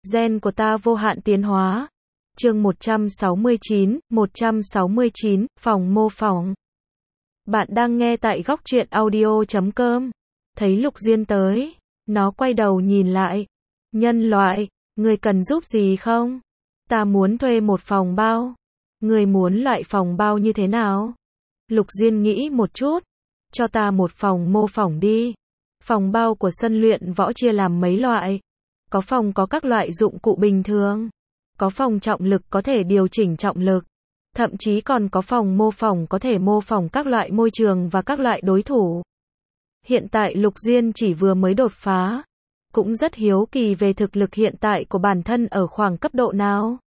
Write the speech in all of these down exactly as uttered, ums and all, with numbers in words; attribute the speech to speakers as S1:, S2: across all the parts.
S1: Gen của ta vô hạn tiến hóa. Chương một trăm sáu mươi chín, một trăm sáu mươi chín, phòng mô phỏng. Bạn đang nghe tại góc truyện audio chấm com. Thấy Lục Diên tới, nó quay đầu nhìn lại. Nhân loại, người cần giúp gì không? Ta muốn thuê một phòng bao. Người muốn loại phòng bao như thế nào? Lục Diên nghĩ một chút. Cho ta một phòng mô phỏng đi. Phòng bao của sân luyện võ chia làm mấy loại. Có phòng có các loại dụng cụ bình thường. Có phòng trọng lực có thể điều chỉnh trọng lực. Thậm chí còn có phòng mô phỏng có thể mô phỏng các loại môi trường và các loại đối thủ. Hiện tại Lục Diên chỉ vừa mới đột phá. Cũng rất hiếu kỳ về thực lực hiện tại của bản thân ở khoảng cấp độ nào.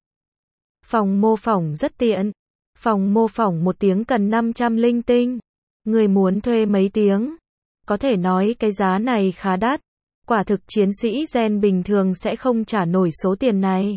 S1: Phòng mô phỏng rất tiện. Phòng mô phỏng một tiếng cần năm trăm linh tinh. Người muốn thuê mấy tiếng? Có thể nói cái giá này khá đắt. Quả thực chiến sĩ gen bình thường sẽ không trả nổi số tiền này.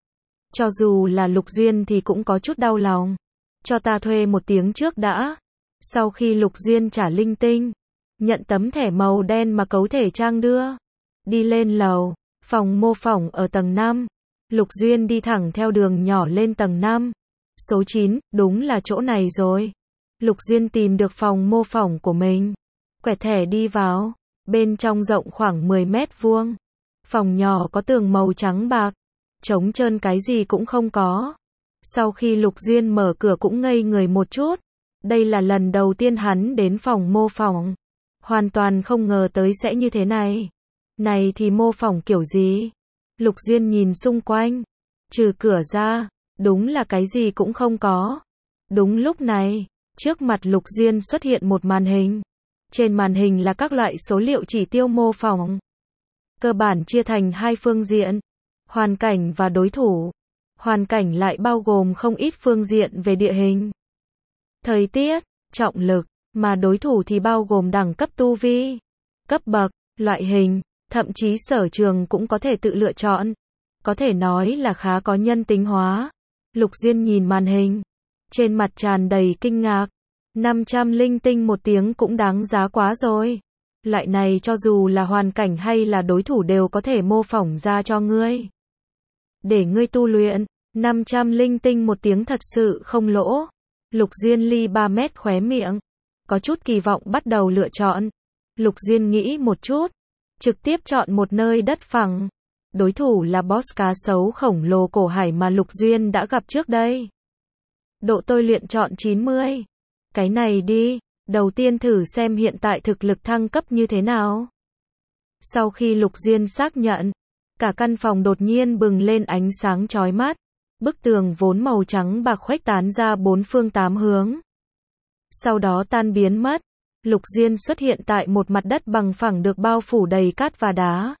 S1: Cho dù là Lục Diên thì cũng có chút đau lòng. Cho ta thuê một tiếng trước đã. Sau khi Lục Diên trả linh tinh, nhận tấm thẻ màu đen mà cấu thể trang đưa. Đi lên lầu, phòng mô phỏng ở tầng năm. Lục Diên đi thẳng theo đường nhỏ lên tầng năm. Số chín, đúng là chỗ này rồi. Lục Diên tìm được phòng mô phỏng của mình. Quẹt thẻ đi vào. Bên trong rộng khoảng mười mét vuông. Phòng nhỏ có tường màu trắng bạc. Trống trơn cái gì cũng không có. Sau khi Lục Diên mở cửa cũng ngây người một chút. Đây là lần đầu tiên hắn đến phòng mô phỏng. Hoàn toàn không ngờ tới sẽ như thế này. Này thì mô phỏng kiểu gì? Lục Diên nhìn xung quanh. Trừ cửa ra, đúng là cái gì cũng không có. Đúng lúc này, trước mặt Lục Diên xuất hiện một màn hình. Trên màn hình là các loại số liệu chỉ tiêu mô phỏng. Cơ bản chia thành hai phương diện. Hoàn cảnh và đối thủ. Hoàn cảnh lại bao gồm không ít phương diện về địa hình, thời tiết, trọng lực, mà đối thủ thì bao gồm đẳng cấp tu vi, cấp bậc, loại hình, thậm chí sở trường cũng có thể tự lựa chọn. Có thể nói là khá có nhân tính hóa. Lục Diên nhìn màn hình, trên mặt tràn đầy kinh ngạc. năm trăm linh tinh một tiếng cũng đáng giá quá rồi. Loại này cho dù là hoàn cảnh hay là đối thủ đều có thể mô phỏng ra cho ngươi. Để ngươi tu luyện, năm trăm linh tinh một tiếng thật sự không lỗ. Lục Diên ly ba mét khóe miệng. Có chút kỳ vọng bắt đầu lựa chọn. Lục Diên nghĩ một chút. Trực tiếp chọn một nơi đất phẳng. Đối thủ là boss cá sấu khổng lồ cổ hải mà Lục Diên đã gặp trước đây. Độ tôi luyện chọn chín mươi. Cái này đi. Đầu tiên thử xem hiện tại thực lực thăng cấp như thế nào. Sau khi Lục Diên xác nhận, cả căn phòng đột nhiên bừng lên ánh sáng chói mắt. Bức tường vốn màu trắng bạc khuếch tán ra bốn phương tám hướng. Sau đó tan biến mất. Lục Diên xuất hiện tại một mặt đất bằng phẳng được bao phủ đầy cát và đá.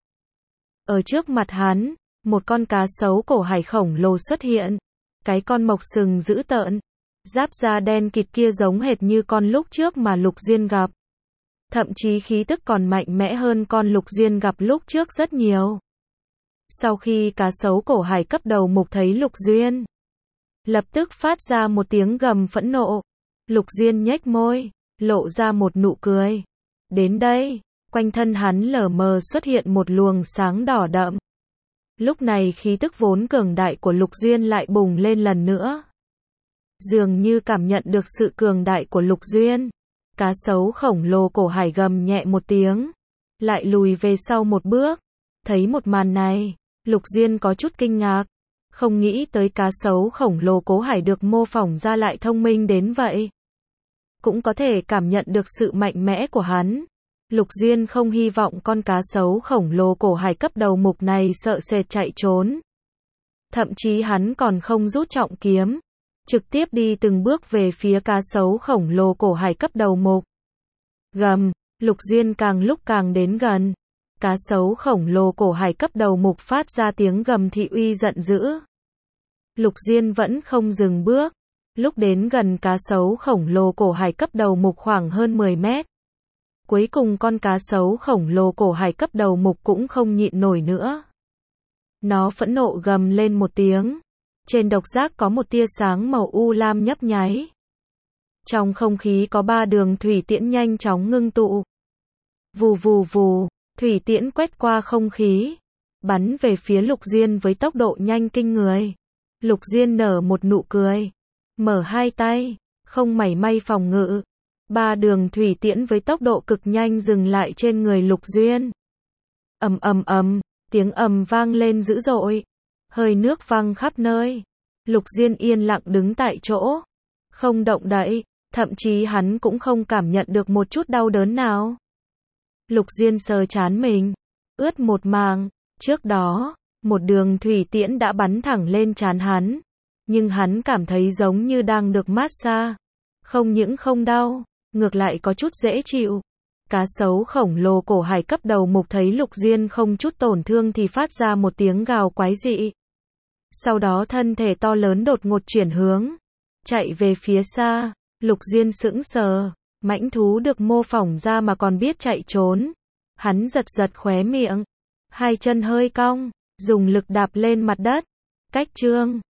S1: Ở trước mặt hắn, một con cá sấu cổ hải khổng lồ xuất hiện. Cái con mọc sừng dữ tợn. Giáp da đen kịt kia giống hệt như con lúc trước mà Lục Diên gặp. Thậm chí khí tức còn mạnh mẽ hơn con Lục Diên gặp lúc trước rất nhiều. Sau khi cá sấu cổ hải cấp đầu mục thấy Lục Diên, lập tức phát ra một tiếng gầm phẫn nộ. Lục Diên nhếch môi, lộ ra một nụ cười. Đến đây, quanh thân hắn lờ mờ xuất hiện một luồng sáng đỏ đậm. Lúc này khí tức vốn cường đại của Lục Diên lại bùng lên lần nữa. Dường như cảm nhận được sự cường đại của Lục Diên, cá sấu khổng lồ cổ hải gầm nhẹ một tiếng, lại lùi về sau một bước. Thấy một màn này, Lục Diên có chút kinh ngạc, không nghĩ tới cá sấu khổng lồ cổ hải được mô phỏng ra lại thông minh đến vậy. Cũng có thể cảm nhận được sự mạnh mẽ của hắn. Lục Diên không hy vọng con cá sấu khổng lồ cổ hải cấp đầu mục này sợ sệt chạy trốn. Thậm chí hắn còn không rút trọng kiếm, trực tiếp đi từng bước về phía cá sấu khổng lồ cổ hải cấp đầu mục. Gầm, Lục Diên càng lúc càng đến gần. Cá sấu khổng lồ cổ hải cấp đầu mục phát ra tiếng gầm thị uy giận dữ. Lục Diên vẫn không dừng bước. Lúc đến gần cá sấu khổng lồ cổ hải cấp đầu mục khoảng hơn mười mét. Cuối cùng con cá sấu khổng lồ cổ hải cấp đầu mục cũng không nhịn nổi nữa. Nó phẫn nộ gầm lên một tiếng. Trên độc giác có một tia sáng màu u lam nhấp nháy. Trong không khí có ba đường thủy tiễn nhanh chóng ngưng tụ. Vù vù vù, thủy tiễn quét qua không khí. bắn về phía Lục Diên với tốc độ nhanh kinh người. Lục Diên nở một nụ cười, mở hai tay, không mảy may phòng ngự. Ba đường thủy tiễn với tốc độ cực nhanh dừng lại trên người Lục Diên. Ầm ầm ầm, tiếng ầm vang lên dữ dội, hơi nước văng khắp nơi. Lục Diên yên lặng đứng tại chỗ, không động đậy, thậm chí hắn cũng không cảm nhận được một chút đau đớn nào. Lục Diên sờ trán mình, ướt một màng, trước đó, một đường thủy tiễn đã bắn thẳng lên trán hắn, nhưng hắn cảm thấy giống như đang được massage, không những không đau, ngược lại có chút dễ chịu. Cá sấu khổng lồ cổ hải cấp đầu mục thấy Lục Diên không chút tổn thương thì phát ra một tiếng gào quái dị. Sau đó thân thể to lớn đột ngột chuyển hướng, chạy về phía xa. Lục Diên sững sờ, mãnh thú được mô phỏng ra mà còn biết chạy trốn. Hắn giật giật khóe miệng, hai chân hơi cong, dùng lực đạp lên mặt đất. Cách chương